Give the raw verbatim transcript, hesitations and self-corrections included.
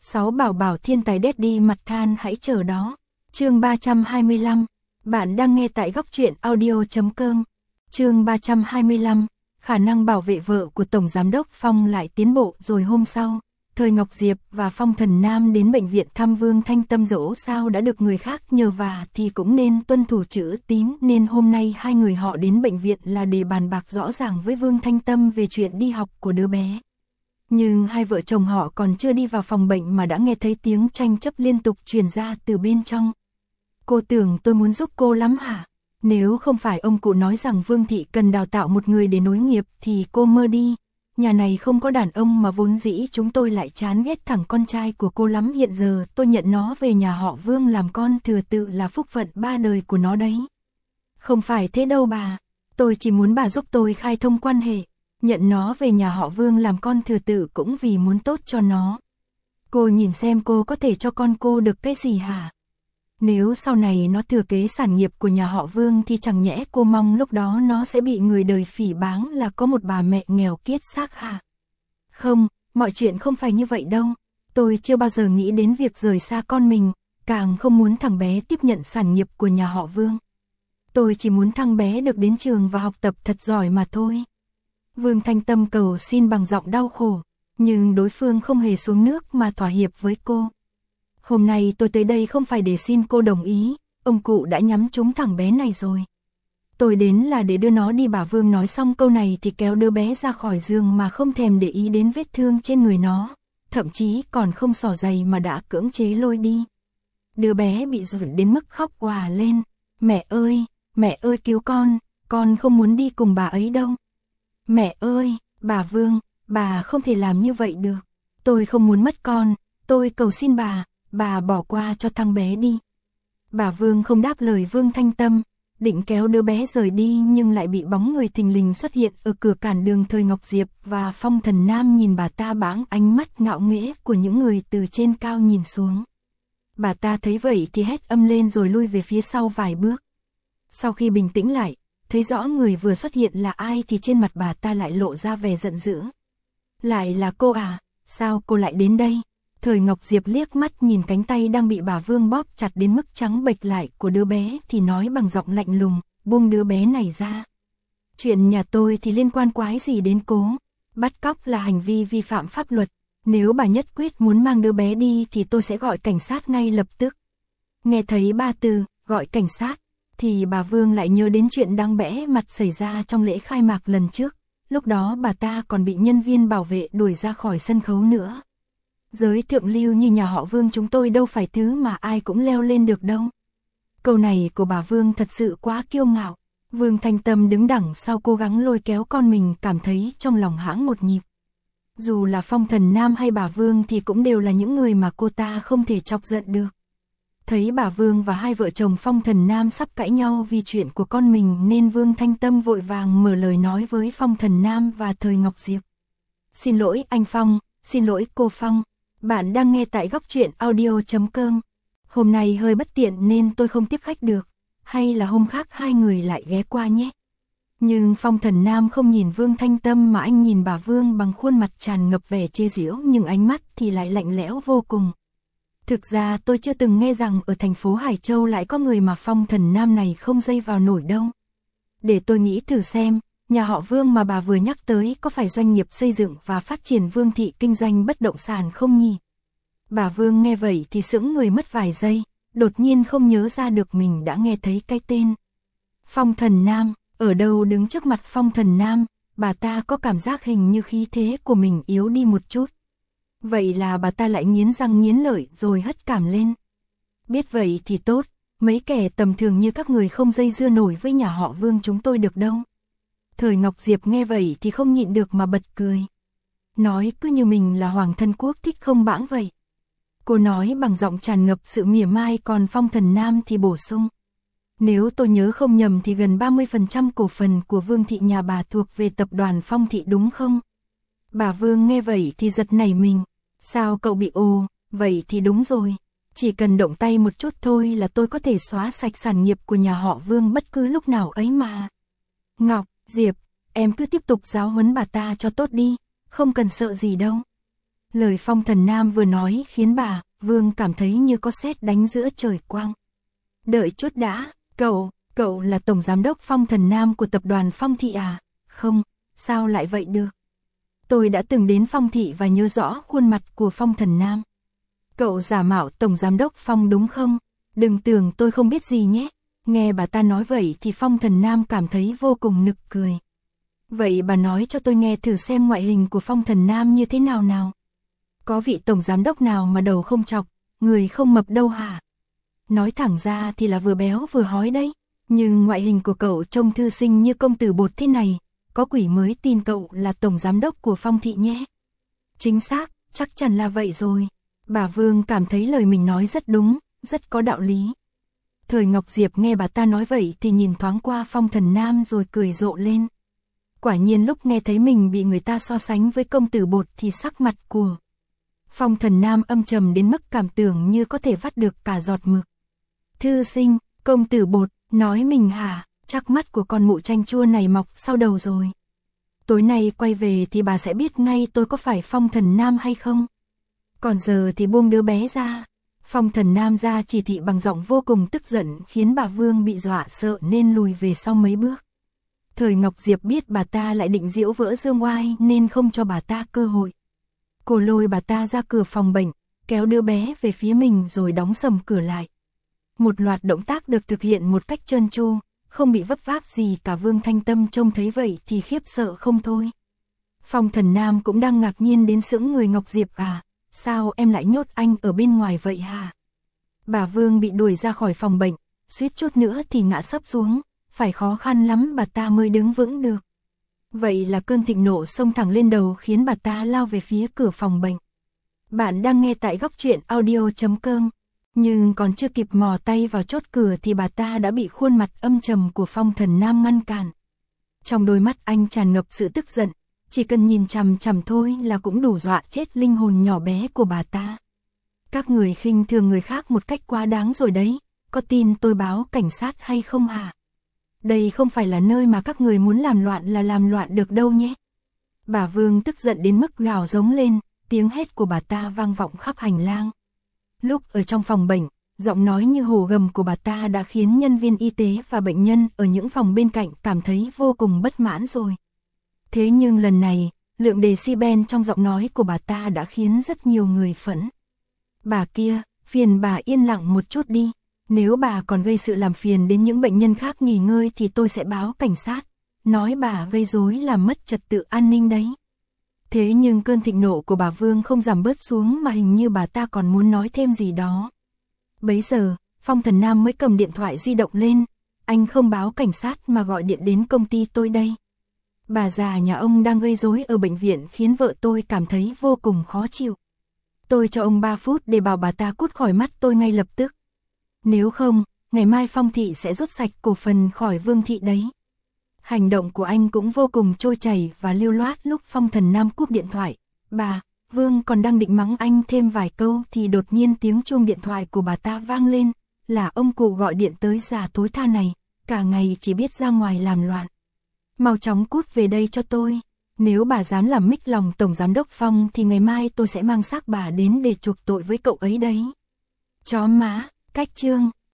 Sáu bảo bảo thiên tài Daddy mặt than hãy chờ đó. Chương ba trăm hai mươi lăm. Bạn đang nghe tại góc truyện audio chấm com. Chương ba trăm hai mươi lăm. Khả năng bảo vệ vợ của Tổng Giám đốc Phong lại tiến bộ rồi. Hôm sau, Thời Ngọc Diệp và Phong Thần Nam đến bệnh viện thăm Vương Thanh Tâm, dẫu sao đã được người khác nhờ vả thì cũng nên tuân thủ chữ tín, nên hôm nay hai người họ đến bệnh viện là để bàn bạc rõ ràng với Vương Thanh Tâm về chuyện đi học của đứa bé. Nhưng hai vợ chồng họ còn chưa đi vào phòng bệnh mà đã nghe thấy tiếng tranh chấp liên tục truyền ra từ bên trong. Cô tưởng tôi muốn giúp cô lắm hả? Nếu không phải ông cụ nói rằng Vương thị cần đào tạo một người để nối nghiệp thì cô mơ đi. Nhà này không có đàn ông mà vốn dĩ chúng tôi lại chán ghét thằng con trai của cô lắm. Hiện giờ tôi nhận nó về nhà họ Vương làm con thừa tự là phúc phận ba đời của nó đấy. Không phải thế đâu bà. Tôi chỉ muốn bà giúp tôi khai thông quan hệ. Nhận nó về nhà họ Vương làm con thừa tự cũng vì muốn tốt cho nó. Cô nhìn xem cô có thể cho con cô được cái gì hả? Nếu sau này nó thừa kế sản nghiệp của nhà họ Vương thì chẳng nhẽ cô mong lúc đó nó sẽ bị người đời phỉ báng là có một bà mẹ nghèo kiết xác hả? Không, mọi chuyện không phải như vậy đâu. Tôi chưa bao giờ nghĩ đến việc rời xa con mình, càng không muốn thằng bé tiếp nhận sản nghiệp của nhà họ Vương. Tôi chỉ muốn thằng bé được đến trường và học tập thật giỏi mà thôi. Vương Thanh Tâm cầu xin bằng giọng đau khổ, nhưng đối phương không hề xuống nước mà thỏa hiệp với cô. Hôm nay tôi tới đây không phải để xin cô đồng ý, ông cụ đã nhắm trúng thằng bé này rồi. Tôi đến là để đưa nó đi. Bà Vương nói xong câu này thì kéo đứa bé ra khỏi giường mà không thèm để ý đến vết thương trên người nó, thậm chí còn không xỏ giày mà đã cưỡng chế lôi đi. Đứa bé bị dọa đến mức khóc òa lên, mẹ ơi, mẹ ơi cứu con, con không muốn đi cùng bà ấy đâu. Mẹ ơi, bà Vương, bà không thể làm như vậy được, tôi không muốn mất con, tôi cầu xin bà, bà bỏ qua cho thằng bé đi. Bà Vương không đáp lời Vương Thanh Tâm, định kéo đứa bé rời đi nhưng lại bị bóng người thình lình xuất hiện ở cửa cản đường. Thời Ngọc Diệp và Phong Thần Nam nhìn bà ta bằng ánh mắt ngạo nghễ của những người từ trên cao nhìn xuống. Bà ta thấy vậy thì hét âm lên rồi lui về phía sau vài bước. Sau khi bình tĩnh lại, thấy rõ người vừa xuất hiện là ai thì trên mặt bà ta lại lộ ra vẻ giận dữ. Lại là cô à, sao cô lại đến đây? Thời Ngọc Diệp liếc mắt nhìn cánh tay đang bị bà Vương bóp chặt đến mức trắng bệch lại của đứa bé thì nói bằng giọng lạnh lùng, buông đứa bé này ra. Chuyện nhà tôi thì liên quan quái gì đến cô? Bắt cóc là hành vi vi phạm pháp luật. Nếu bà nhất quyết muốn mang đứa bé đi thì tôi sẽ gọi cảnh sát ngay lập tức. Nghe thấy ba từ, gọi cảnh sát, thì bà Vương lại nhớ đến chuyện đáng bẽ mặt xảy ra trong lễ khai mạc lần trước. Lúc đó bà ta còn bị nhân viên bảo vệ đuổi ra khỏi sân khấu nữa. Giới thượng lưu như nhà họ Vương chúng tôi đâu phải thứ mà ai cũng leo lên được đâu. Câu này của bà Vương thật sự quá kiêu ngạo. Vương Thanh Tâm đứng đằng sau cố gắng lôi kéo con mình, cảm thấy trong lòng hãng một nhịp. Dù là Phong Thần Nam hay bà Vương thì cũng đều là những người mà cô ta không thể chọc giận được. Thấy bà Vương và hai vợ chồng Phong Thần Nam sắp cãi nhau vì chuyện của con mình nên Vương Thanh Tâm vội vàng mở lời nói với Phong Thần Nam và Thời Ngọc Diệp. Xin lỗi anh Phong, xin lỗi cô Phong. Bạn đang nghe tại góc truyện audio chấm com. Hôm nay hơi bất tiện nên tôi không tiếp khách được. Hay là hôm khác hai người lại ghé qua nhé. Nhưng Phong Thần Nam không nhìn Vương Thanh Tâm mà anh nhìn bà Vương bằng khuôn mặt tràn ngập vẻ chê giễu nhưng ánh mắt thì lại lạnh lẽo vô cùng. Thực ra tôi chưa từng nghe rằng ở thành phố Hải Châu lại có người mà Phong Thần Nam này không dây vào nổi đâu. Để tôi nghĩ thử xem, nhà họ Vương mà bà vừa nhắc tới có phải doanh nghiệp xây dựng và phát triển Vương thị kinh doanh bất động sản không nhỉ? Bà Vương nghe vậy thì sững người mất vài giây, đột nhiên không nhớ ra được mình đã nghe thấy cái tên. Phong Thần Nam, ở đâu đứng trước mặt Phong Thần Nam, bà ta có cảm giác hình như khí thế của mình yếu đi một chút. Vậy là bà ta lại nghiến răng nghiến lợi rồi hất cảm lên. Biết vậy thì tốt, mấy kẻ tầm thường như các người không dây dưa nổi với nhà họ Vương chúng tôi được đâu. Thời Ngọc Diệp nghe vậy thì không nhịn được mà bật cười. Nói cứ như mình là hoàng thân quốc thích không bãng vậy. Cô nói bằng giọng tràn ngập sự mỉa mai, còn Phong Thần Nam thì bổ sung. Nếu tôi nhớ không nhầm thì gần ba mươi phần trăm cổ phần của Vương thị nhà bà thuộc về tập đoàn Phong thị đúng không? Bà Vương nghe vậy thì giật nảy mình. Sao cậu bị ồ, vậy thì đúng rồi. Chỉ cần động tay một chút thôi là tôi có thể xóa sạch sản nghiệp của nhà họ Vương bất cứ lúc nào ấy mà. Ngọc, Diệp, em cứ tiếp tục giáo huấn bà ta cho tốt đi, không cần sợ gì đâu. Lời Phong Thần Nam vừa nói khiến bà, Vương cảm thấy như có sét đánh giữa trời quang. Đợi chút đã, cậu, cậu là Tổng Giám đốc Phong Thần Nam của tập đoàn Phong Thị à? Không, sao lại vậy được? Tôi đã từng đến Phong Thị và nhớ rõ khuôn mặt của Phong Thần Nam. Cậu giả mạo Tổng Giám đốc Phong đúng không? Đừng tưởng tôi không biết gì nhé. Nghe bà ta nói vậy thì Phong Thần Nam cảm thấy vô cùng nực cười. Vậy bà nói cho tôi nghe thử xem ngoại hình của Phong Thần Nam như thế nào nào? Có vị Tổng Giám đốc nào mà đầu không chọc, người không mập đâu hả? Nói thẳng ra thì là vừa béo vừa hói đấy. Nhưng ngoại hình của cậu trông thư sinh như công tử bột thế này, có quỷ mới tin cậu là Tổng Giám đốc của Phong Thị nhé. Chính xác, chắc chắn là vậy rồi. Bà Vương cảm thấy lời mình nói rất đúng, rất có đạo lý. Thời Ngọc Diệp nghe bà ta nói vậy thì nhìn thoáng qua Phong Thần Nam rồi cười rộ lên. Quả nhiên lúc nghe thấy mình bị người ta so sánh với công tử bột thì sắc mặt của Phong Thần Nam âm trầm đến mức cảm tưởng như có thể vắt được cả giọt mực. Thư sinh, công tử bột, nói mình hả? Chắc mắt của con mụ chanh chua này mọc sau đầu rồi. Tối nay quay về thì bà sẽ biết ngay tôi có phải Phong Thần Nam hay không. Còn giờ thì buông đứa bé ra. Phong Thần Nam ra chỉ thị bằng giọng vô cùng tức giận khiến bà Vương bị dọa sợ nên lùi về sau mấy bước. Thời Ngọc Diệp biết bà ta lại định giễu vỡ dương oai nên không cho bà ta cơ hội. Cô lôi bà ta ra cửa phòng bệnh, kéo đứa bé về phía mình rồi đóng sầm cửa lại. Một loạt động tác được thực hiện một cách trơn tru, không bị vấp váp gì cả. Vương Thanh Tâm trông thấy vậy thì khiếp sợ không thôi. Phong Thần Nam cũng đang ngạc nhiên đến sững người. Ngọc Diệp à, sao em lại nhốt anh ở bên ngoài vậy hả? Bà Vương bị đuổi ra khỏi phòng bệnh, suýt chút nữa thì ngã sấp xuống, phải khó khăn lắm bà ta mới đứng vững được. Vậy là cơn thịnh nộ xông thẳng lên đầu khiến bà ta lao về phía cửa phòng bệnh. Bạn đang nghe tại góc truyện audio chấm com. Nhưng còn chưa kịp mò tay vào chốt cửa thì bà ta đã bị khuôn mặt âm trầm của Phong Thần Nam ngăn cản. Trong đôi mắt anh tràn ngập sự tức giận, chỉ cần nhìn chằm chằm thôi là cũng đủ dọa chết linh hồn nhỏ bé của bà ta. Các người khinh thường người khác một cách quá đáng rồi đấy, có tin tôi báo cảnh sát hay không hả? Đây không phải là nơi mà các người muốn làm loạn là làm loạn được đâu nhé. Bà Vương tức giận đến mức gào giống lên, tiếng hét của bà ta vang vọng khắp hành lang. Lúc ở trong phòng bệnh, giọng nói như hổ gầm của bà ta đã khiến nhân viên y tế và bệnh nhân ở những phòng bên cạnh cảm thấy vô cùng bất mãn rồi. Thế nhưng lần này, lượng decibel trong giọng nói của bà ta đã khiến rất nhiều người phẫn. Bà kia, phiền bà yên lặng một chút đi. Nếu bà còn gây sự làm phiền đến những bệnh nhân khác nghỉ ngơi thì tôi sẽ báo cảnh sát. Nói bà gây rối làm mất trật tự an ninh đấy. Thế nhưng cơn thịnh nộ của bà Vương không giảm bớt xuống mà hình như bà ta còn muốn nói thêm gì đó. Bấy giờ, Phong Thần Nam mới cầm điện thoại di động lên. Anh không báo cảnh sát mà gọi điện đến công ty tôi đây. Bà già nhà ông đang gây rối ở bệnh viện khiến vợ tôi cảm thấy vô cùng khó chịu. Tôi cho ông ba phút để bảo bà ta cút khỏi mắt tôi ngay lập tức. Nếu không, ngày mai Phong Thị sẽ rút sạch cổ phần khỏi Vương Thị đấy. Hành động của anh cũng vô cùng trôi chảy và lưu loát. Lúc Phong Thần Nam cúp điện thoại, bà, Vương còn đang định mắng anh thêm vài câu thì đột nhiên tiếng chuông điện thoại của bà ta vang lên. Là ông cụ gọi điện tới già thối tha này, cả ngày chỉ biết ra ngoài làm loạn. Mau chóng cút về đây cho tôi. Nếu bà dám làm mích lòng Tổng Giám đốc Phong thì ngày mai tôi sẽ mang xác bà đến để chuộc tội với cậu ấy đấy. Chó má, cách chương.